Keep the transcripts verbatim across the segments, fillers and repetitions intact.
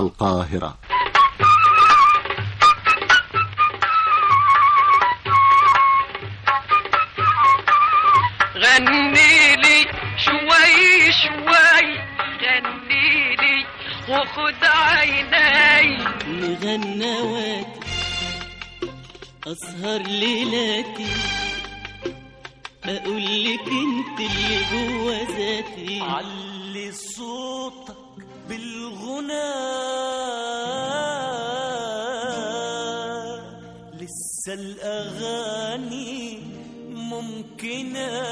القاهرة. غني لي شوي شوي، غني لي وخد عيني مغنواتي أسهر ليلاتي، أقول لك انت اللي جوا ذاتي. علي صوتك بالغنى لسه الأغاني ممكنة.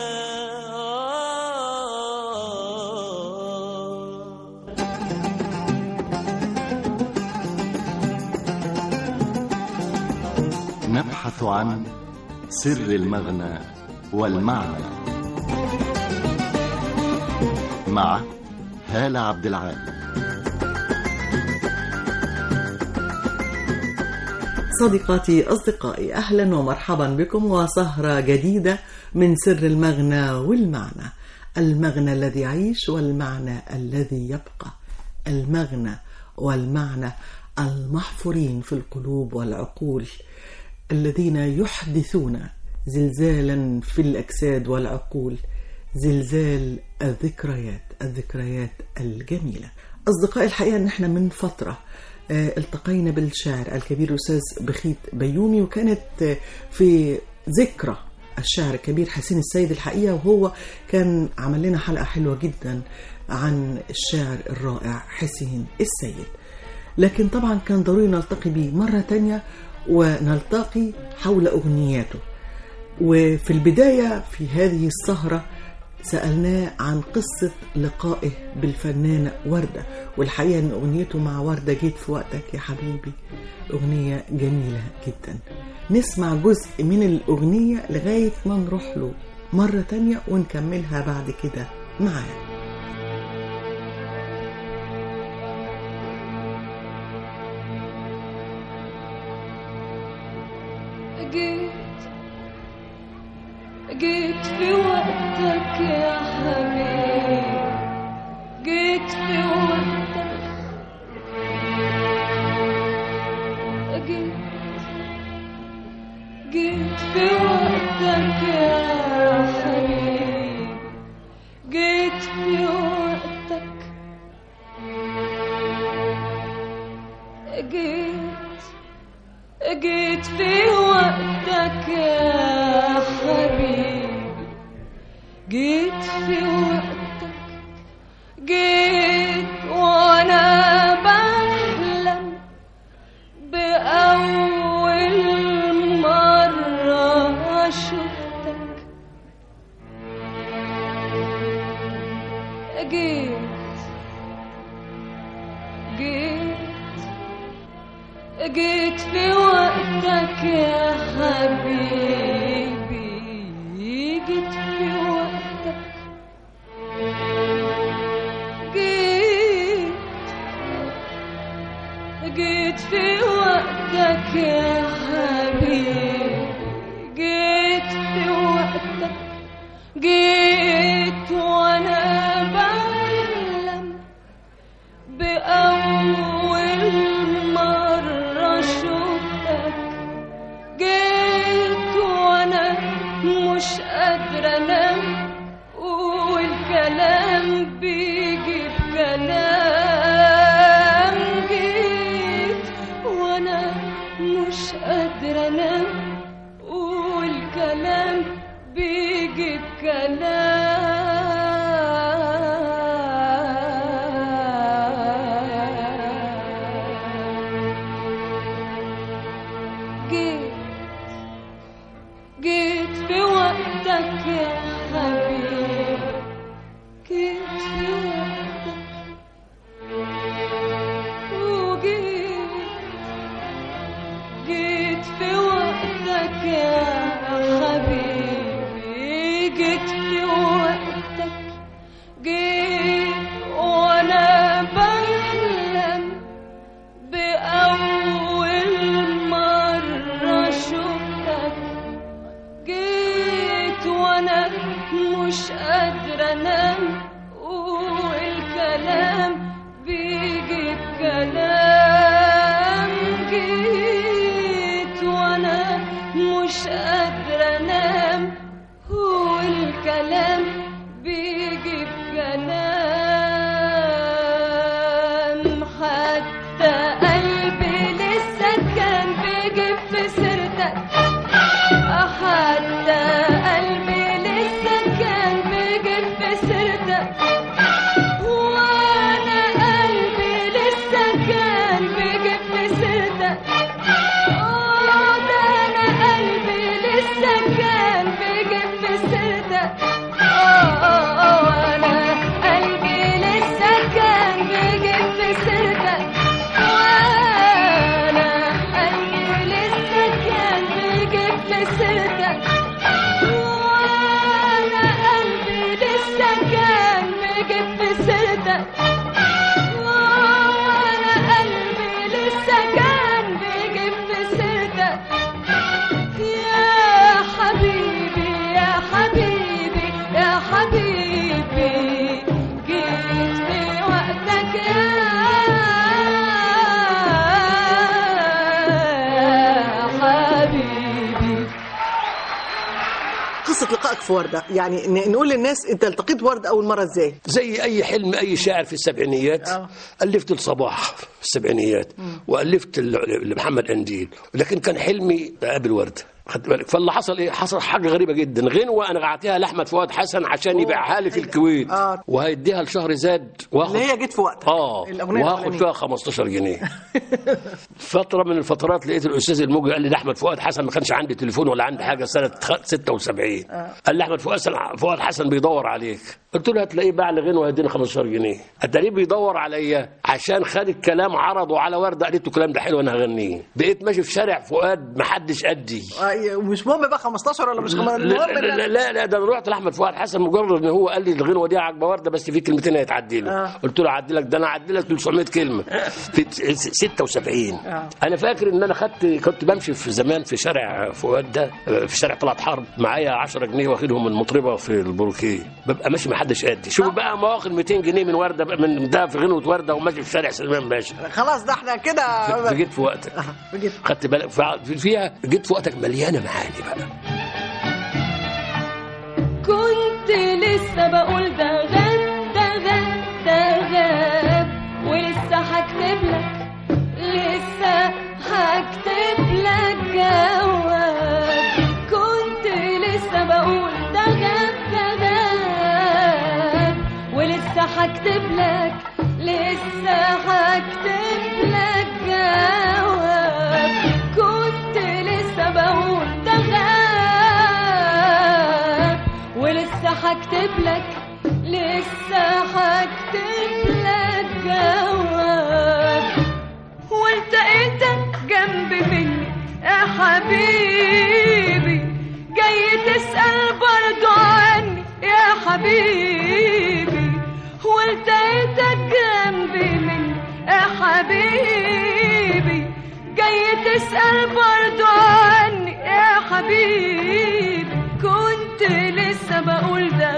نبحث عن سر المغنى والمعنى مع هالة عبد العال. صديقاتي أصدقائي، أهلا ومرحبا بكم وسهرة جديدة من سر المغنى والمعنى. المغنى الذي يعيش والمعنى الذي يبقى، المغنى والمعنى المحفورين في القلوب والعقول، الذين يحدثون زلزالا في الأجساد والعقول، زلزال الذكريات الذكريات الجميلة. أصدقائي، الحقيقة أن احنا من فترة التقينا بالشاعر الكبير أستاذ بخيت بيومي، وكانت في ذكرى الشاعر الكبير حسين السيد الحقيقة، وهو كان عمل لنا حلقة حلوة جدا عن الشاعر الرائع حسين السيد. لكن طبعا كان ضروري نلتقي به مرة تانية ونلتقي حول أغنياته. وفي البداية في هذه السهرة سألناه عن قصة لقائه بالفنانة وردة، والحقيقة أن أغنيته مع وردة جيت في وقتك يا حبيبي أغنية جميلة جدا. نسمع جزء من الأغنية لغاية ما نروح له مرة تانية ونكملها بعد كده معاه. جيت جيت في وقتك يا حبيبي، جيت في وقتك، جيت جيت في وقتك يا حبيبي، جيت في وقتك، جيت جيت في وقتك يا حبيبي، جيت في وقتك، جيت وانا بحلم بأول مرة شفتك، جيت جيت جيت في وقتك يا حبيبي، جيت في وقتك، جيت جيت في وقتك يا حبيبي، جيت في وقتك، جيت وانا بحلم بأول مرة شفتك، جيت وانا مش قادرة انام والكلام بيجيب كلام، جيت وانا مش قادرة انام والكلام بيجيب كلام، جيت جيت في وقتك يا حبيبي، جيت في وقتك، وجيت جيت في وقتك يا حبيبي، جيت في وقتك، لسه كان بيجيب في سيرتك اه ده انا قلبي لسه كان بيجيب في سيرتك اه اه انا قلبي لسه كان بيجيب في سيرتك وانا قلبي لسه كان بيجيب في سيرتك وانا قلبي لسه كان بيجيب في سيرتك وانا قلبي لسه كان بيجيب في سيرتك يا حبيبي يا حبيبي يا حبيبي جيت في وقتك يا حبيبي. قصة لقائك في وردة، يعني ن- نقول للناس انت التقيت وردة اول مرة ازاي؟ زي اي حلم اي شاعر في السبعينيات. آه. الفت الصباح في السبعينيات والفت ل- لمحمد قنديل، لكن كان حلمي اقابل ورده. خدت بالك؟ فاللي حصل ايه؟ حصل حاجه غريبه جدا. غنوه انا قعدتها لاحمد فؤاد حسن عشان يبيعها لي في الكويت آه. وهيديها لشهرزاد واخد اللي هي جيت في وقتها. اه الأغنية وهاخد الأولانية. فيها خمستاشر جنيه. فتره من الفترات لقيت الاستاذ الموجي قال لي ده احمد فؤاد حسن، ما كانش عندي تليفون ولا عندي حاجه، سنه خ- ستة وسبعين. قال لي احمد فؤاد حسن- فؤاد حسن بيدور عليك. قلت له هتلاقيه باع لي غنوه هيديني خمستاشر جنيه. التقريب بيدور عليا عشان خد الكلام عرضه على ورده، قالت له الكلام ده حلو انا هغنيه. بقيت ماشي في شارع فؤاد محدش قدي. آه، ومش مهم بقى خمستاشر ولا مش خمستاشر، لا المهم لا, إن- لا لا ده انا رحت لاحمد فؤاد حسن مجرد ان هو قال لي الغنوه دي عاجبه ورده بس في كلمتين هيتعدي له. آه. قلت له اعدي لك ده انا اعدي لك تسعمية كلمه في ستة وسبعين. آه. انا فاكر ان انا خدت كنت بمشي في زمان في شارع فؤاد ده في شارع طلعت حرب معايا عشرة جنيه واخدهم من مطربه في البروكيه، ببقى ماشي ما حدش قدي. شوف بقى ما واخد ميتين جنيه من ورده بقى من ده في غنوه ورده وماشي في شارع سليمان باشا. خلاص ده احنا كده جيت في وقتك. جيت. خدت بالك فع- فيها جيت في وقتك مليانه معاني بقى. كنت لسه بقول ده غاب ده غاب ده غاب ولسه هكتب لك لسه هكتب لك جواب. كنت لسه بقول ده غاب ده غاب ولسه هكتب لك لسه هكتب لك جواب. كنت لسه بقول ده غاب ولسه هكتب لك لسه هكتب لك جواب. والتقيتك جنب مني يا حبيبي جاي تسأل برضو عني يا حبيبي. والتقيتك جنب مني يا حبيبي جاي تسأل برضو عني يا حبيبي. كنت لسه بقول ده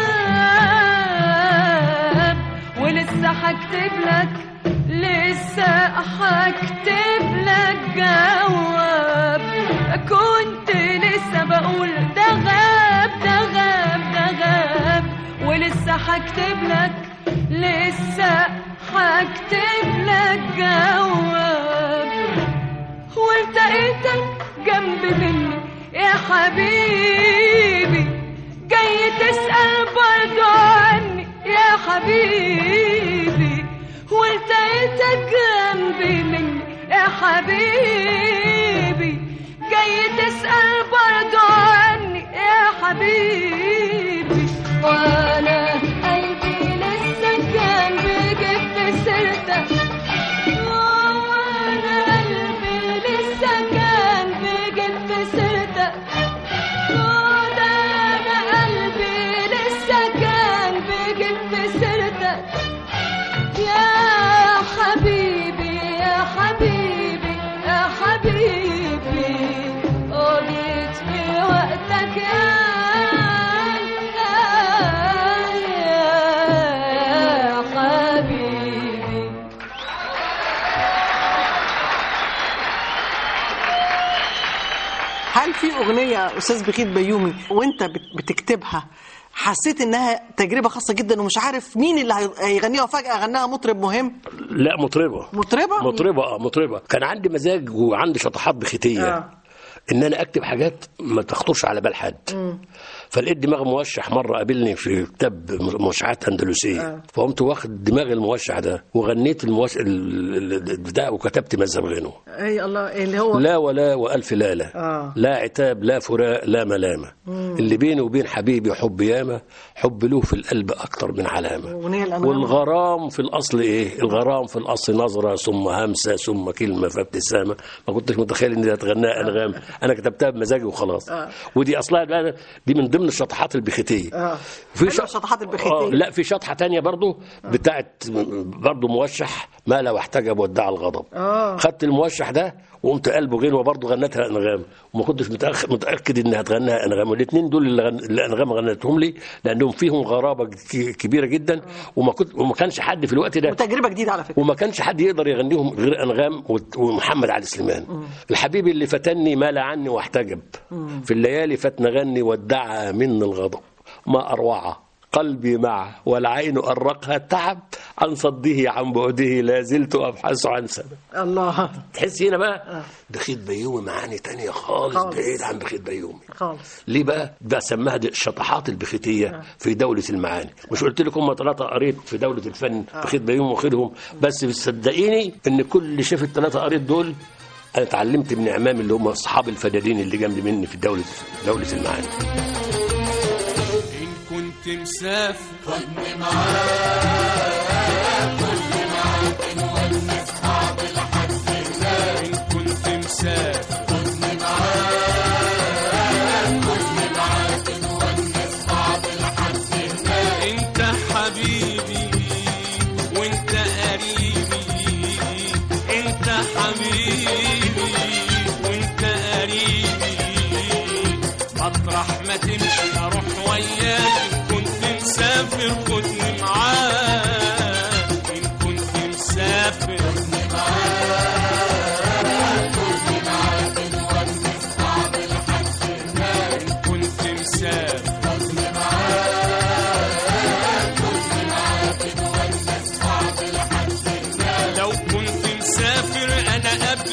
غاب ولسه هكتب لك لسه هكتب لك جواب. كنت لسه بقول ده غاب ده غاب ده غاب ولسه هكتب لك لسه هكتب لك جواب. والتقيتك جنب مني يا حبيبي جاي تسأل برضو عني يا حبيبي. والتقيتك جنب مني يا حبيبي جاي تسأل برضو عني يا حبيبي. وانا قلبي لسه كان بيجيب في سيرتك وانا قلبي لسه كان بيجيب في سيرتك وانا قلبي لسه كان بيجيب في سيرتك يا حبيبي يا حبيبي يا حبيبي. جيت في وقتك يا يا حبيبي. هل في اغنيه استاذ بخيت بيومي وانت بت- بتكتبها حسيت انها تجربه خاصه جدا ومش عارف مين اللي هي- هيغنيها وفجاه غناها مطرب مهم؟ لا مطربه مطربه مطربه اه مطربه. كان عندي مزاج وعندي شطحات بختيه آه. ان انا اكتب حاجات ما تخطرش على بال حد. فلقيت دماغ موشح مره قابلني في كتاب موشحات اندلسيه آه. فقمت واخد دماغ الموشح ده وغنيت الموش... البتاع وكتبت مذهب غنو. اي الله اللي هو لا ولا والف لا لا آه. لا عتاب لا فراق لا ملامه مم. اللي بيني وبين حبيبي حب ياما حب له في القلب اكتر من علامه والغرام في الاصل ايه الغرام في الاصل نظره ثم همسه ثم كلمه فابتسامه. ما كنتش متخيل ان دي هتغناها انغام انا كتبتها بمزاجي وخلاص. آه. ودي اصلها بقى دي من ضمن الشطحات البخيتيه. اه في ش... شطحات البخيتيه. آه لا في شطحه تانية برضو آه. بتاعت برضو موشح ما لو احتجب ودع الغضب. آه. خدت الموشح ده وقمت قلبه غنوه برضه غنتها انغام وما كنتش متاكد انها هتغناها انغام. والاثنين دول اللي, غن... اللي انغام غنتهم لي لانهم فيهم غرابه كبيره جدا وما كنت وما كانش حد في الوقت ده وتجربه جديده على فكره وما كانش حد يقدر يغنيهم غير انغام ومحمد علي سليمان. م. الحبيب اللي فتني مال عني واحتجب م. في الليالي فتنا غني ودعها من الغضب ما اروعه قلبي معه والعين أرقها التعب عن صده عن بعده لا زلت أبحث عن سبب. الله تحس هنا بقى بخيت بيومي معاني تانية خالص, خالص. بعيد عن بخيت بيومي خالص. ليه بقى ده سماها الشطحات البخيتية آه. في دولة المعاني. مش قلت لكم هم ثلاثة قريت في دولة الفن آه. بخيت بيومي وخيرهم بس صدقيني ان كل اللي شاف الثلاثة قريت دول انا اتعلمت من عمامي اللي هم اصحاب الفنانين اللي جنب مني في دولة دولة المعاني. كنت مسافر خدني معاك خدني معاك نونس بعض لحد هناك. إن كنت مسافر خدني معاك خدني معاك نونس بعض لحد هناك. انت حبيبي وانت قريبي انت حبيبي وانت قريبي مطرح ما تمشي اروح وياك. مسافر خدني معاك إن كنت مسافر خدني معاك خدني معاك نونس بعض لحد هناك. إن كنت مسافر خدني معاك خدني معاك نونس بعض لحد هناك. لو كنت مسافر أنا قبل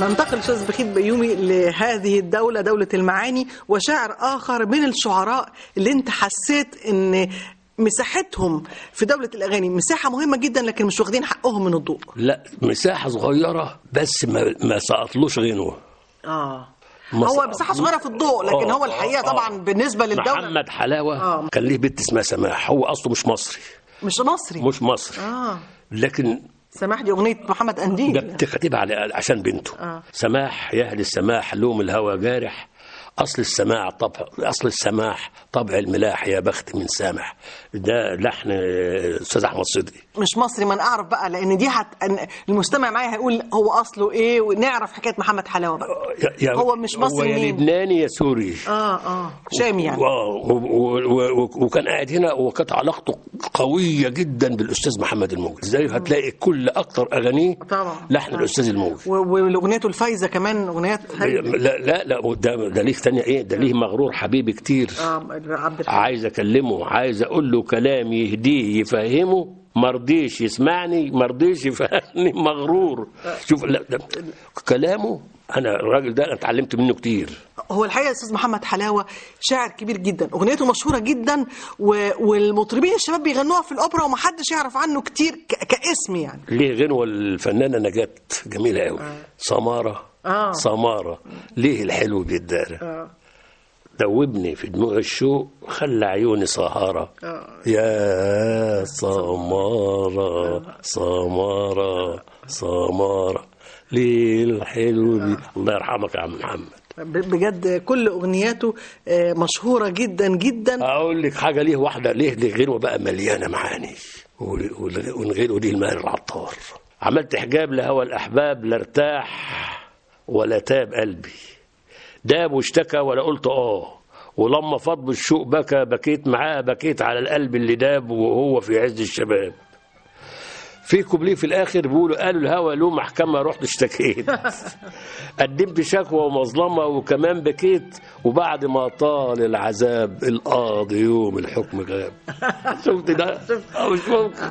ننتقل أستاذ بخيت بيومي لهذه الدولة، دولة المعاني، وشاعر آخر من الشعراء اللي انت حسيت ان مساحتهم في دولة الأغاني مساحة مهمة جدا لكن مش واخدين حقهم من الضوء. لا، مساحة صغيرة بس ما, ما سقطلوش غنوة. اه مصر. هو مساحة صغيرة في الضوء لكن آه هو الحقيقة آه طبعا بالنسبة للدولة. محمد حلاوة آه. كان ليه بنت اسمها سماح، هو أصله مش مصري. مش مصري مش مصري آه. لكن سماح دي أغنية محمد أنديل، ده بتكتبها على عشان بنته. آه. سماح يا أهل السماح لوم الهوى جارح، أصل السماع طبع أصل السماح طبع الملاح يا بخت من سامح. ده لحن أستاذ أحمد صدقي. مش مصري، ما نعرف بقى لأن دي هت... المستمع معايا هيقول هو أصله إيه ونعرف حكاية محمد حلاوة بقى. يا هو مش مصري، هو يا لبناني يا سوري. آه آه شامي يعني. وكان قاعد هنا وكانت علاقته قوية جدا بالأستاذ محمد الموجي. زي هتلاقي كل أكتر أغانيه طبعا لحن آه. الأستاذ الموجي، وأغنيته الفايزة كمان أغنيات. لا لا لا ده, ده ليه ثانية إيه، ده ليه مغرور حبيبي كتير. آه عبد عايز أكلمه، عايز أقول له كلام يهديه يفهمه، مرضيش يسمعني، مرضيش يفهمني، مغرور. شوف لا ده كلامه، أنا الراجل ده أنا اتعلمت منه كتير. هو الحقيقة أستاذ محمد حلاوة شاعر كبير جدا، أغنيته مشهورة جدا و... والمطربين الشباب بيغنوها في الأوبرا ومحدش يعرف عنه كتير ك... كاسم يعني. ليه غنوة الفنانة نجاة جميلة قوي. آه. سمارة آه. سمارة ليه الحلو بيتدارى. آه. دوبني في دموع الشوق خلى عيوني سهارة. آه. يا سمارة سمارة سمارة ليه الحلو بي. الله يرحمك يا عم محمد. بجد كل أغنياته مشهورة جدا جدا. أقول لك حاجة، ليه واحدة ليه ليه غيره بقى مليانة معاني، ونغيره دي المال العطار. عملت حجاب لهوى الأحباب لا ارتاح ولا تاب قلبي، داب واشتكى ولا قلت آه، ولما فاض بالشوق بكى بكيت معاه، بكيت على القلب اللي داب وهو في عز الشباب. في كوبليه في الآخر بيقولوا قالوا الهوى له محكمة رحت اشتكيت، قدمت شكوى ومظلمة وكمان بكيت، وبعد ما طال العذاب القاضي يوم الحكم غاب. شفت ده؟ مش ممكن.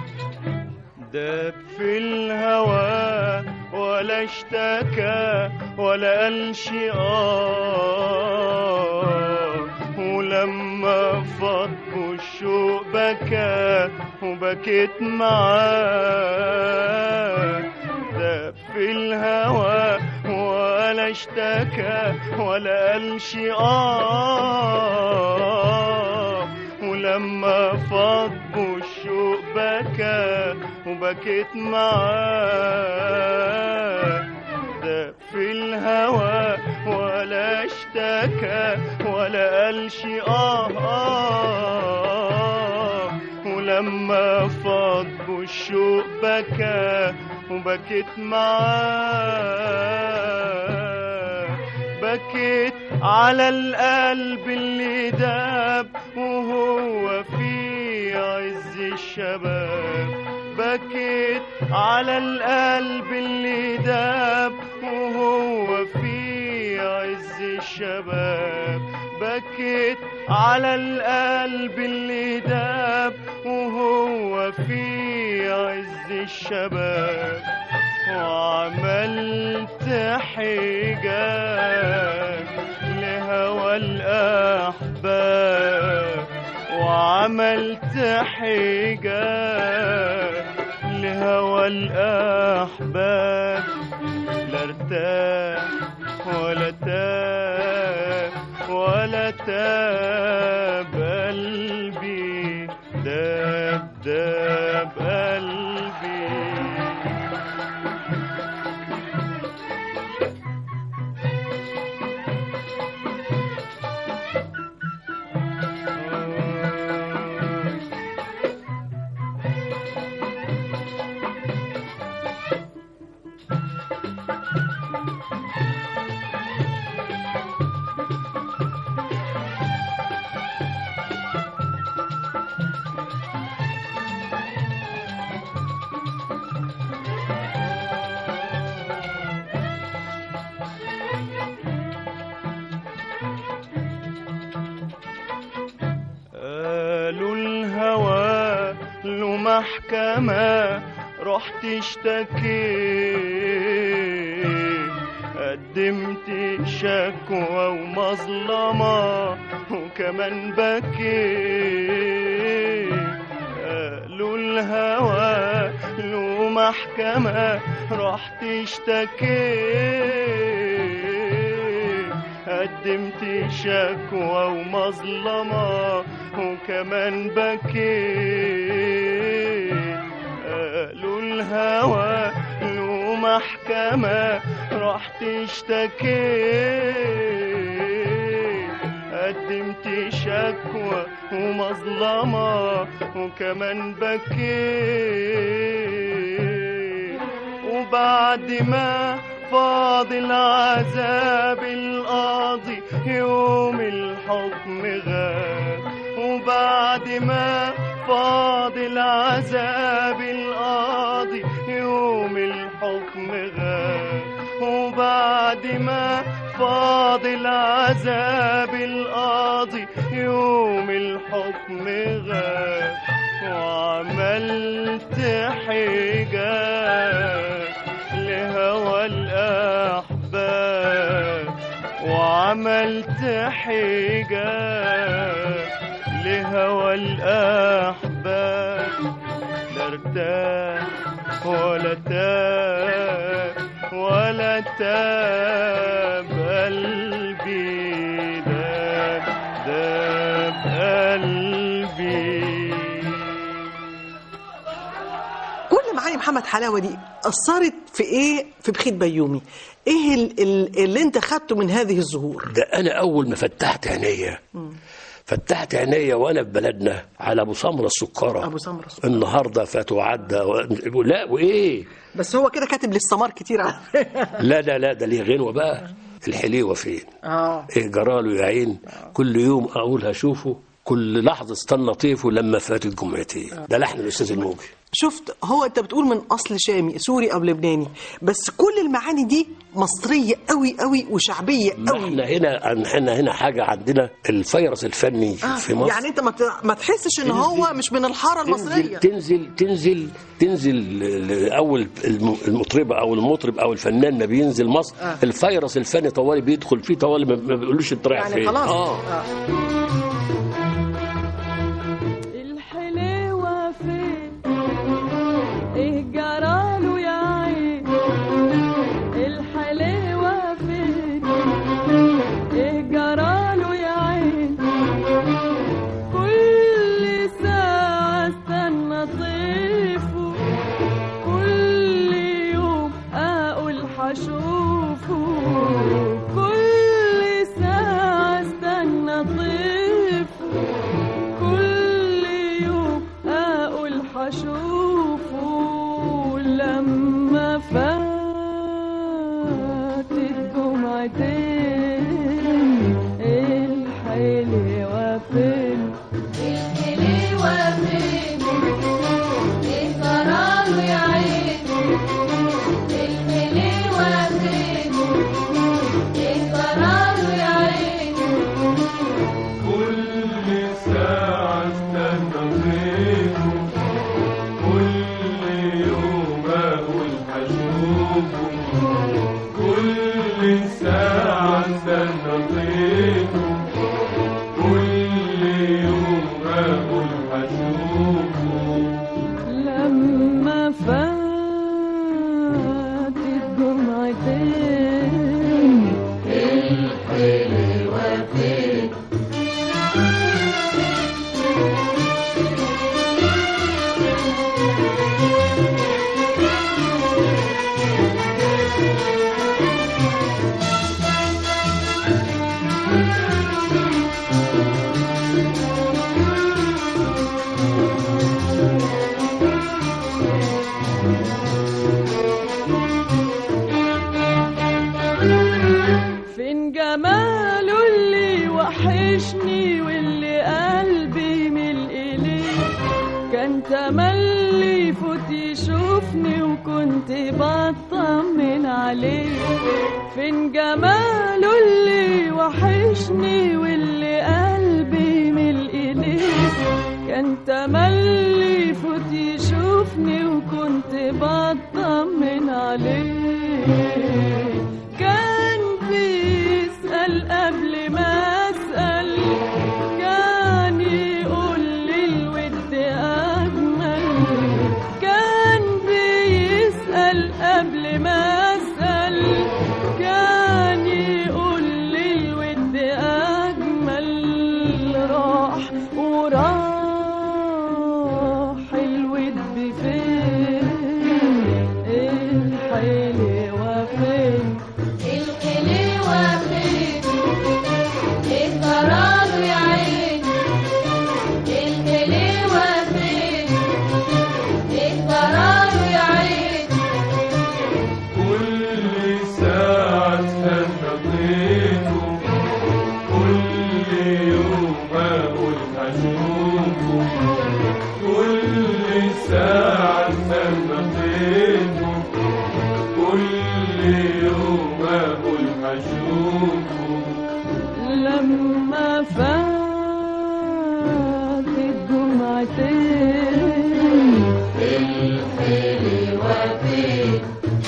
داب في الهوى ولا اشتكى ولا قال شي آه، ولما فاض بالشوق بكى وبكيت معاه. داب في الهوى ولا اشتكى ولا قال شي آه، ولما فاض بالشوق بكى وبكيت معاه. داب في الهوى ولا اشتكى ولا قال شي آه, آه ولما فاض بالشوق بكى وبكيت معاه. بكيت على القلب اللي داب وهو في عز الشباب. بكيت على القلب اللي داب وهو في عز الشباب. بكيت على القلب اللي داب وهو في عز الشباب. وعملت حجاب لهوى الأحباب. وعملت حجاب لهوى الأحباب. لا ارتاح ولا تاب ولا تاب قلبي. داب داب قلبي. محكمة رحت اشتكيت قدمت شكوى ومظلمة وكمان بكيت، قالوا الهوى له محكمة رحت اشتكيت، قدمت شكوى ومظلمة وكمان بكيت، قالوا الهوى له محكمة رحت اشتكيت، قدمت شكوى ومظلمة وكمان بكيت، وبعد ما فاضل عذاب القاضي يوم الحكم غاب، وبعد ما فاضل عذاب القاضي يوم الحكم غاب، وبعد ما فاضل عذاب القاضي يوم الحكم غاب، وعملت حجاب لهوى الأحباب، وعملت حجاب لهوى الأحباب، لا ارتاح ولا تاب ولا تاب قلبي، داب داب قلبي. كل معاني محمد حلاوة دي أثرت في إيه في بخيت بيومي؟ إيه ال- ال- اللي أنت خدته من هذه الزهور؟ ده انا اول ما فتحت عينيا فتحت عينيا وانا في بلدنا على ابو سمره السكره، أبو سمرة السكرة. النهارده فات وعدى و... لا وايه بس هو كده كاتب للسمار كتير على لا لا لا ده ليه غنوه بقى، الحليوه فين؟ اه ايه جراله يا عين، كل يوم اقول هشوفه، كل لحظه استنى طيفه لما فاتت جمعتي. ده لحن الاستاذ الموجي. شفت، هو انت بتقول من اصل شامي سوري او لبناني، بس كل المعاني دي مصريه قوي قوي وشعبيه قوي. احنا هنا احنا هنا حاجه عندنا الفيروس الفني آه. في مصر، يعني انت ما ت- ما تحسش ان هو مش من الحاره المصريه. تنزل تنزل تنزل تنزل اول الم- المطربه او المطرب او الفنان ما بينزل مصر آه. الفيروس الفني طوالي بيدخل فيه، طوالي ما ما بيقولوش انت رايح يعني فين. خلاص اه آه. الحلوة فين ايه جراله يا عين، الحلوة فين ايه جراله يا عين، كل ساعة استنى طيفه، كل يوم اقول حشوفه، كل ساعة استنى طيفه، كل يوم اقول حشوفه، لما فاتت جمعتين الحلوة فين، الحلوة فين ايه جراله يا عين، الحلوة فين ايه جراله يا عين، كل ساعة استنى طيفه، كل يوم أقول هشوفه، كل ساعة استنى طيفه، كل يوم أقول هشوفه، لما فاتت جمعتين الحلوة فين. فين جماله اللي وحشني واللي قلبي ملء إليه، كان تملي فوت يشوفني وكنت بطمن عليه، فين جماله اللي وحشني واللي قلبي ملء إليه، كان تملي فوت يشوفني وكنت بطمن عليه، كان يسأل قبل ما أسأل، كان يقول لي الود أجمل، كان بيسأل قبل ما أسأل، كان يقول لي الود أجمل. راح وراح الود فين، الحلوة فين، الحلوة فين، القرار يا عين، الحلوة فين، القرار يا عين. كل ساعة استنطيته، كل يوم أقول هشوفه، كل ساعة استنطيته، كل يوم أقول هشوفه. لما فات الجمعتين، الحلوة فين.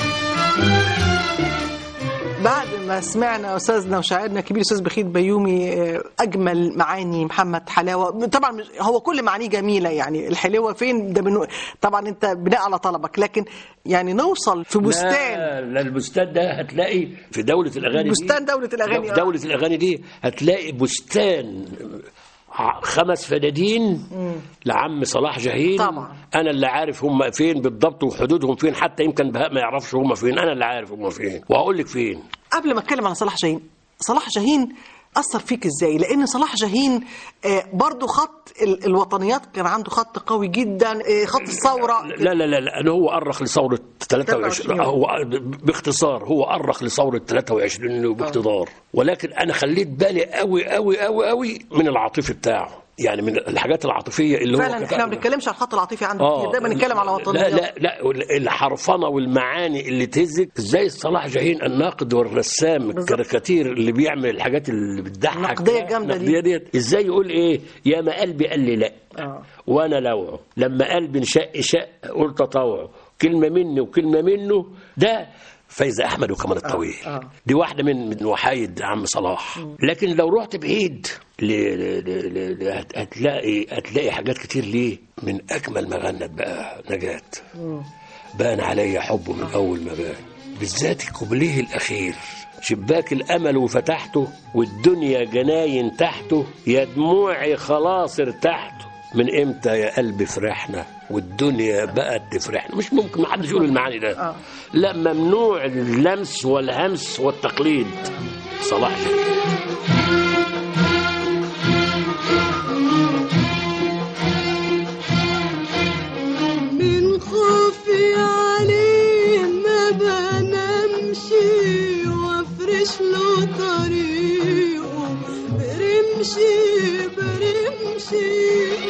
بعد ما سمعنا أستاذنا وشاعرنا الكبير أستاذ بخيت بيومي آه، أجمل معاني محمد حلاوة، طبعا مش- هو كل معانيه جميلة، يعني الحلوة فين ده بنو... طبعا أنت بناء على طلبك، لكن يعني نوصل في بستان لا, لا البستان ده هتلاقي في دولة الأغاني دي، بستان دولة الأغاني، في دولة الأغاني دي هتلاقي بستان ع- خمس فدادين لعم صلاح جاهين. طبعا. أنا اللي عارف هم فين بالضبط وحدودهم فين، حتى يمكن بهاء ما يعرفش هم فين، أنا اللي عارف هم فين وهقول لك فين. قبل ما اتكلم عن صلاح جاهين، صلاح جاهين أثر فيك إزاي؟ لأن صلاح جاهين آه، برضو خط ال- الوطنيات كان عنده خط قوي جدا، آه، خط الثورة. لا لا لا لا هو أرخ لثورة ثلاثة وعشرين، هو باختصار هو أرخ لثورة ثلاثة وعشرين باقتدار، ولكن أنا خليت بالي قوي قوي قوي قوي من العاطفي بتاعه، يعني من الحاجات العاطفية اللي هو فعلا احنا ما بنتكلمش عن الخط العاطفي عنده آه، كتير، دايما نتكلم على لا وطنيات. لا لا الحرفنه والمعاني اللي تهزك زي صلاح جاهين الناقد والرسام الكاريكاتير اللي بيعمل الحاجات اللي بتضحك، النقدية الجامدة دي. النقدية ديت ازاي يقول ايه يا ما قلبي قال لي لا آه. وانا لوعه، لما قلبي انشق شق قلت طوعه، كلمه مني وكلمه منه، ده فايزة أحمد وكمال الطويل. آه. آه. دي واحدة من من وحايد عم صلاح. لكن لو رحت بعيد ل... ل... ل... ل... هت- هتلاقي هتلاقي حاجات كتير ليه من أجمل ما غنت بقى نجاة. بان علي حبه من أول ما بان، بالذات الكوبليه الأخير، شباك الأمل وفتحته والدنيا جناين تحته، يا دموعي خلاص ارتحته، من امتى يا قلبي فرحنا والدنيا بقت تفرحنا. مش ممكن ما حدش يقول المعاني ده. آه. لا، ممنوع اللمس والهمس والتقليد. صلاح جاهين. من خوفي عليه ما بنمشي وافرش له طريقه، برمشي برمشي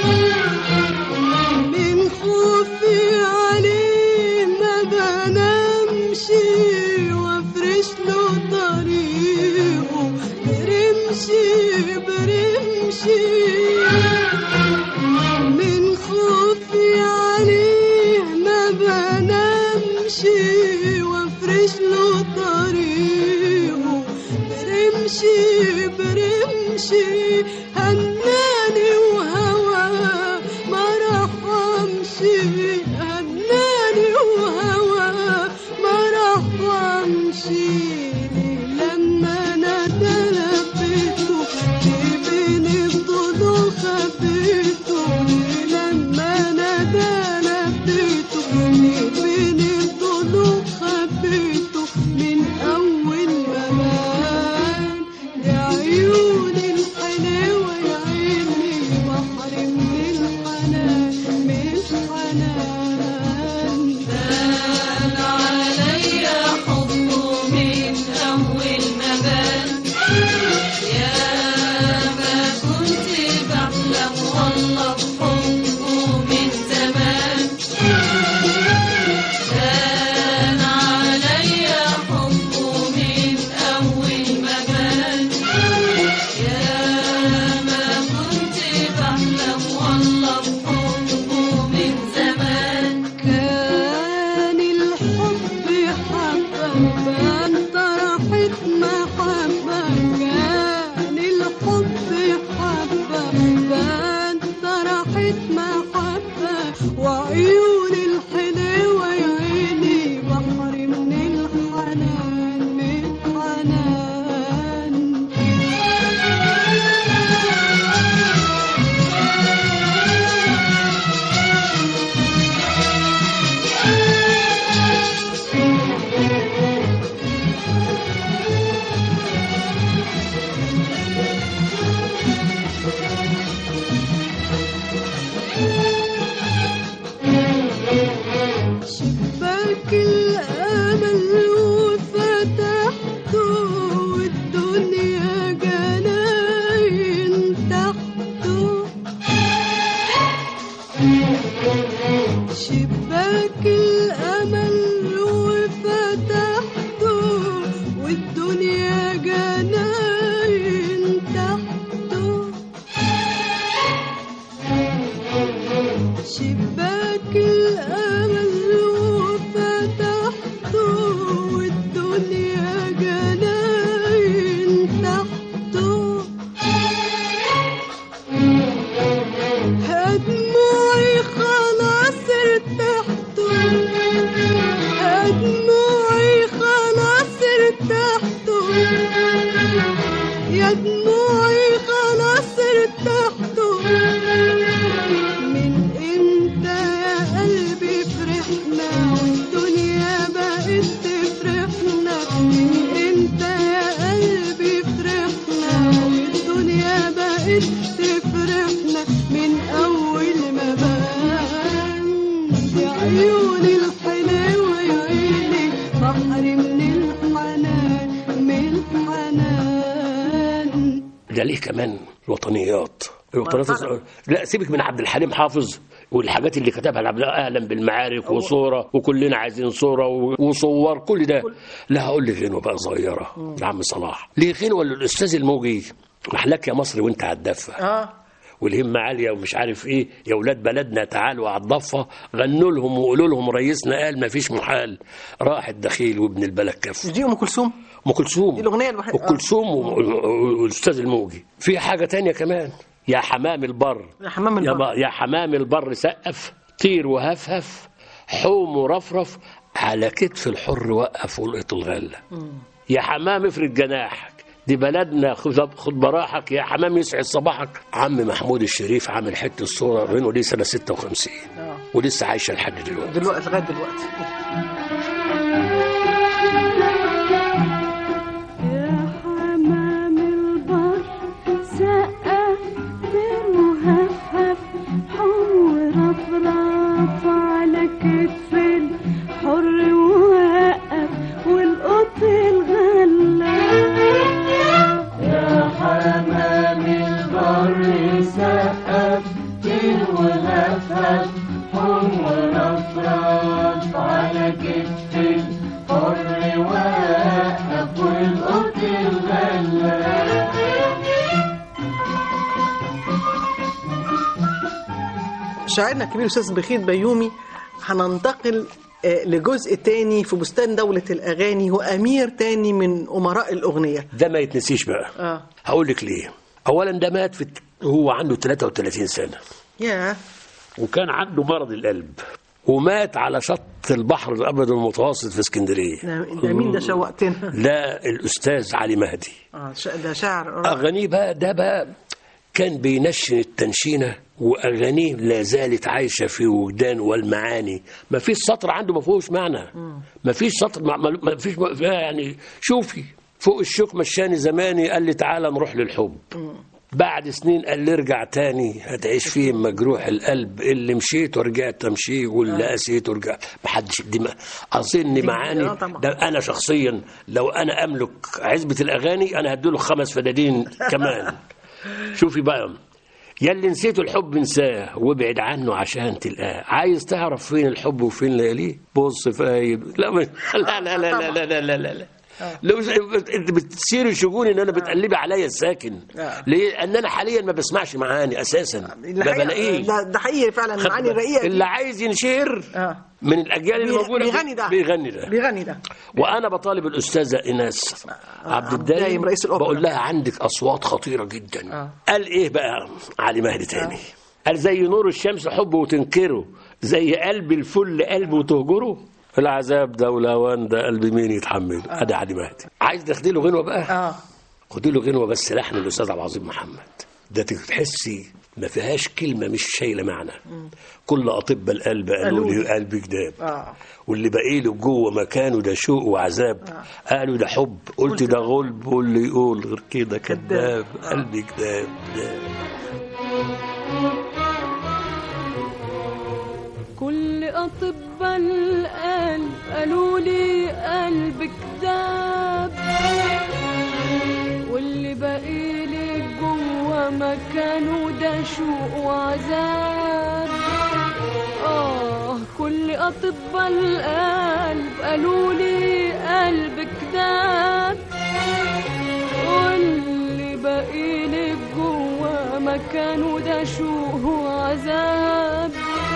من خوفي عليه ما بنمشي وافرش له طريقه، برمشي برمشي من خوفي عليه ما بنمشي وافرش له طريقه، برمشي برمشي هناني وهوى ما رحمشي، هناني وهوى ما رحمشي، لما انا تلبيته بين الضلوع خبيته، لما انا تلبيته بين الضلوع خبيته، من اول ما بان لعيوني الحلوة يا عيني بحر من الحنان من الحنان. بان عليا حبه من أول ما بان، يا ما كنت بحلم والله بحبه من زمان. بان عليا حبه من أول ما بان، يا ما كنت بحلم والله بحبه من زمان. كان الحب حبة بان طرحت محبة، كان جناين تحته شباك الأمل وفتحته والدنيا جناين تحته دموعي خلاص ارتحته دموعي خلاص ارتحته يا دموعي خلاص ارتحته من امتى يا قلبي فرحنا والدنيا بقت تفرحنا من امتى يا قلبي فرحنا والدنيا بقت تفرحنا من اول ما بان يا عيوني الحلوه يا عيني بحر من الحنان من الحنان. ده ليه كمان الوطنيات الوطنيات لا سيبك من عبد الحليم حافظ والحاجات اللي كتبها لعبد اهلا بالمعارك وصوره وكلنا عايزين صوره وصور كل ده. لا هقول لك غنوه بقى صغيره يا عم صلاح. ليه غنوه للاستاذ الموجي محلاك يا مصر وانت على الدفه اه والهمه عاليه ومش عارف ايه يا ولاد بلدنا تعالوا على الضفه غنوا لهم وقولوا لهم رئيسنا قال ما فيش محال راح الدخيل وابن البلد كف. دي ام كلثوم ام كلثوم دي الاغنيه الوحيده ام كلثوم والاستاذ الموجي. في حاجه تانية كمان يا حمام البر يا حمام البر يا حمام البر سقف طير وهفهف حوم ورفرف على كتف الحر وقف ولقط الغله. يا حمام افرد جناحك دي بلدنا خد براحك يا حمام يسعد صباحك. عم محمود الشريف عامل حته الصوره منه دي سنه ستة وخمسين اه ولسه عايشه لحد دلوقتي دلوقتي لغايه دلوقتي. يا حمام البر سقف طير وهفهف حوم ورفرف على كتف الحر ووقف والقط الغله. يا حمام البر سقف طير وهفهف حوم ورفرف على كتف الحر وقف والقط الغله. شاعرنا الكبير الاستاذ بخيت بيومي. هننتقل لجزء تاني في بستان دولة الأغاني وأمير تاني من أمراء الأغنية. ده ما يتنسيش بقى آه. هقول لك ليه. أولا ده مات في هو عنده ثلاثة وثلاثين سنة يا وكان عنده مرض القلب ومات على شط البحر الأبيض المتوسط في اسكندرية. ده مين ده شوقتنا؟ لا الأستاذ علي مهدي. آه ده شاعر. أغانيه بقى ده بقى كان بينشن التنشينة وأغانيه لا زالت عايشة في وجدان والمعاني. ما فيش سطر عنده ما فيهوش معنى ما فيش سطر ما فيش يعني. شوفي فوق الشوك مشاني زماني قال لي تعالى نروح للحب. بعد سنين قال لي ارجع تاني هتعيش فيه مجروح القلب اللي مشيت ورجعت امشي واللي قسيت ورجعت. محدش دي ما اظن معاني. ده انا شخصيا لو انا املك عزبة الاغاني انا هديله خمس فدادين كمان. شوفي بقى ياللي نسيته الحب انساه وابعد عنه عشان تلقاه. عايز تعرف فين الحب وفين لياليه بص فايد. لا لا لا لا لا لا لا لا, لا. لو انت بتصير شجون ان انا بتقلبي عليا الساكن ليه؟ ان انا حاليا ما بسمعش معاني اساسا. ده بلاقيه ده حقيقي فعلا معاني رقيقه. اللي عايز ينشهر من الاجيال اللي موجوده بيغني ده بيغني ده بيغني ده. وانا بطالب الاستاذه ايناس عبد الدايم رئيس الأوبرا بقول لها عندك اصوات خطيره جدا. آه. قال ايه بقى علي مهدي تاني؟ آه. قال زي نور الشمس حب وتنكره زي قلب الفل قلب وتهجره العذاب ده والهوان ده قلب مين يتحمله. آه. ادي علي مهدي. عايز تاخدي له غنوه بقى اه خدي له غنوه بس لحن الاستاذ عبد العظيم محمد. ده تحسي ما فيهاش كلمه مش شايله معنى. مم. كل اطباء القلب قالوا لي قلبي كداب. آه. واللي باقي له جوه مكانه ده شوق وعذاب. آه. قالوا ده حب قلت ده غلب واللي يقول غير كده كذاب. قلبي كداب. كل أطباء القلب قالوا لي قلبك كذاب واللي باقي لي جوه مكانه ده شوق وعذاب. آه كل أطباء القلب قالوا لي قلبك كذاب وشوق وعذاب.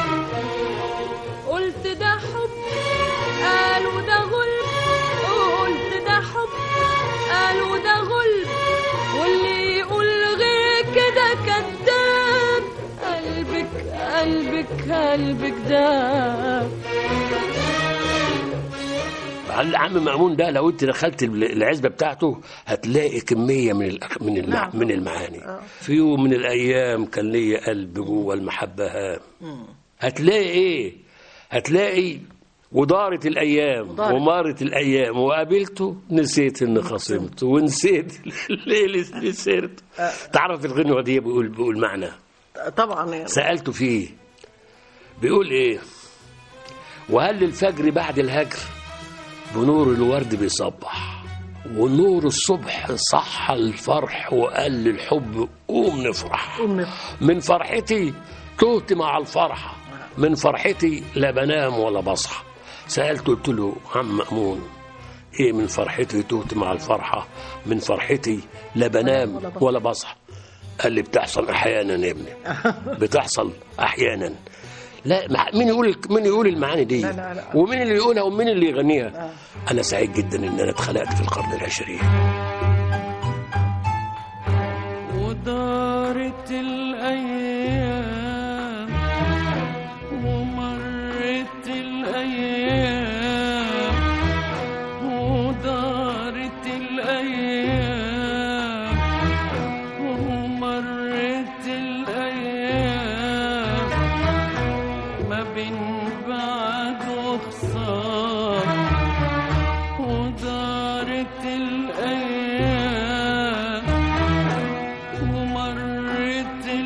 قلت ده حب قالوا ده غلب، قلت ده حب قالوا ده غلب، واللي يقول غير كده كذاب. قلبك قلبك قلبك ده. عم مأمون ده لو انت دخلت العزبه بتاعته هتلاقي كميه من الأخ... من المع... من المعاني. في يوم من الايام كان لي قلب جوه المحبه هام. هتلاقي ايه؟ هتلاقي ودارت الايام ودارت. ومارت الايام وقابلته نسيت ان خصمته ونسيت الليل اللي سرت. تعرف الغنوه دي بيقول بيقول معنى طبعا يعني. سالته فيه بيقول ايه؟ وهل الفجر بعد الهجر بنور الورد بيصبح، ونور الصبح صح الفرح وقال الحب قوم نفرح. من فرحتي تهت مع الفرحة، من فرحتي لا بنام ولا بصحى. سألته قلت له عم مأمون ايه من فرحتي تهت مع الفرحة؟ من فرحتي لا بنام ولا بصحى. قال لي بتحصل احيانا يا ابني، بتحصل احيانا. لا مين يقول مين يقول المعاني دي؟ لا لا لا. ومين اللي يقولها ومين اللي يغنيها؟ آه. انا سعيد جدا ان انا اتخلقت في القرن العشرين. ودارت الايام ومرت الايام، ودارت الايام ومرت الايام، ما بين بعد وخسار. ودارت الأيام ومرت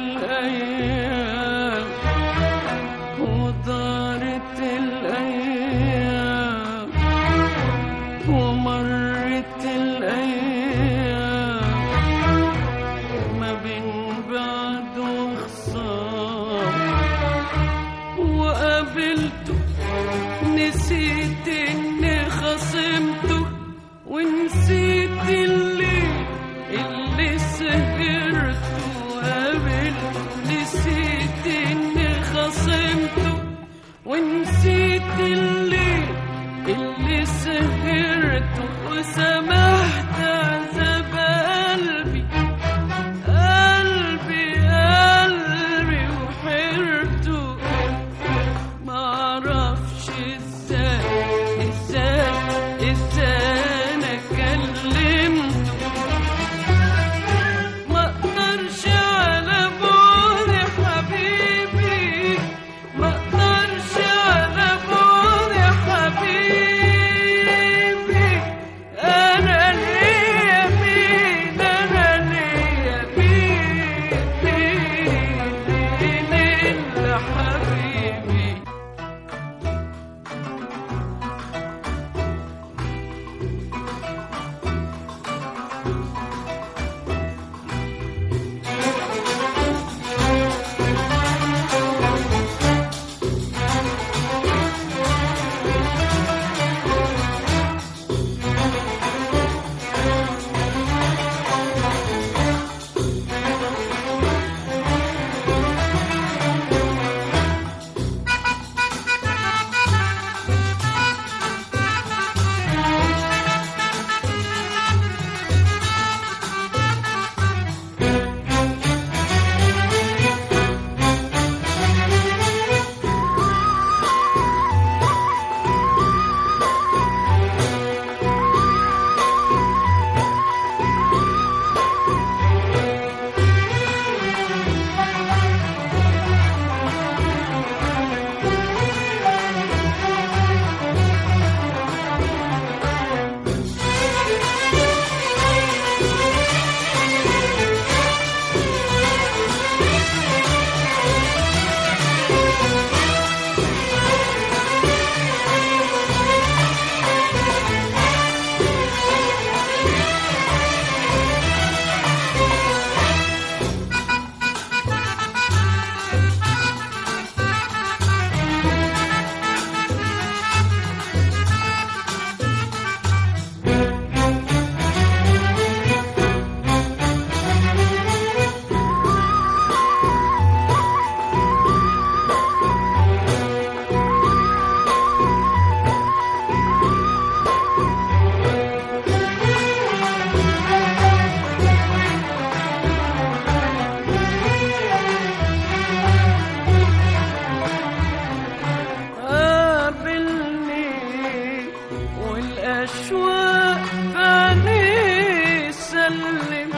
سلم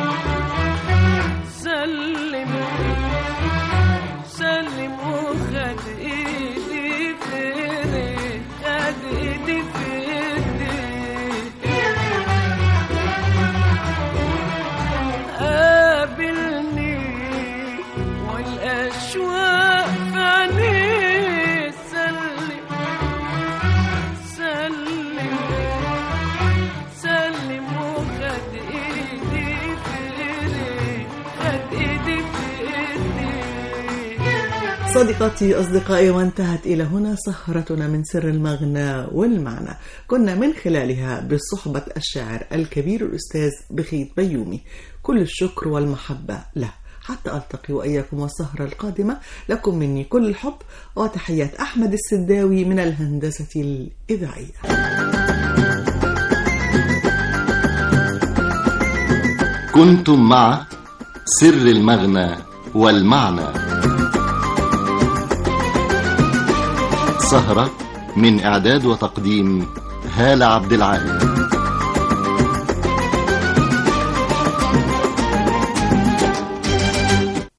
سلم سلم وخد ايدي في ايدي خد ايدي في ايدي قابلني والاشواق في عينيه سلم سلم سلم وخد ايدي في ايدي خد ايدي في ايدي. صديقاتي أصدقائي، وانتهت إلى هنا سهرتنا من سر المغنى والمعنى. كنا من خلالها بصحبة الشاعر الكبير الأستاذ بخيت بيومي، كل الشكر والمحبة له. حتى ألتقي وإياكم والسهرة القادمة، لكم مني كل الحب وتحيات أحمد السداوي من الهندسة الإذاعية. كنتم مع سر المغنى والمعنى، سهرة من إعداد وتقديم هالة عبد العال.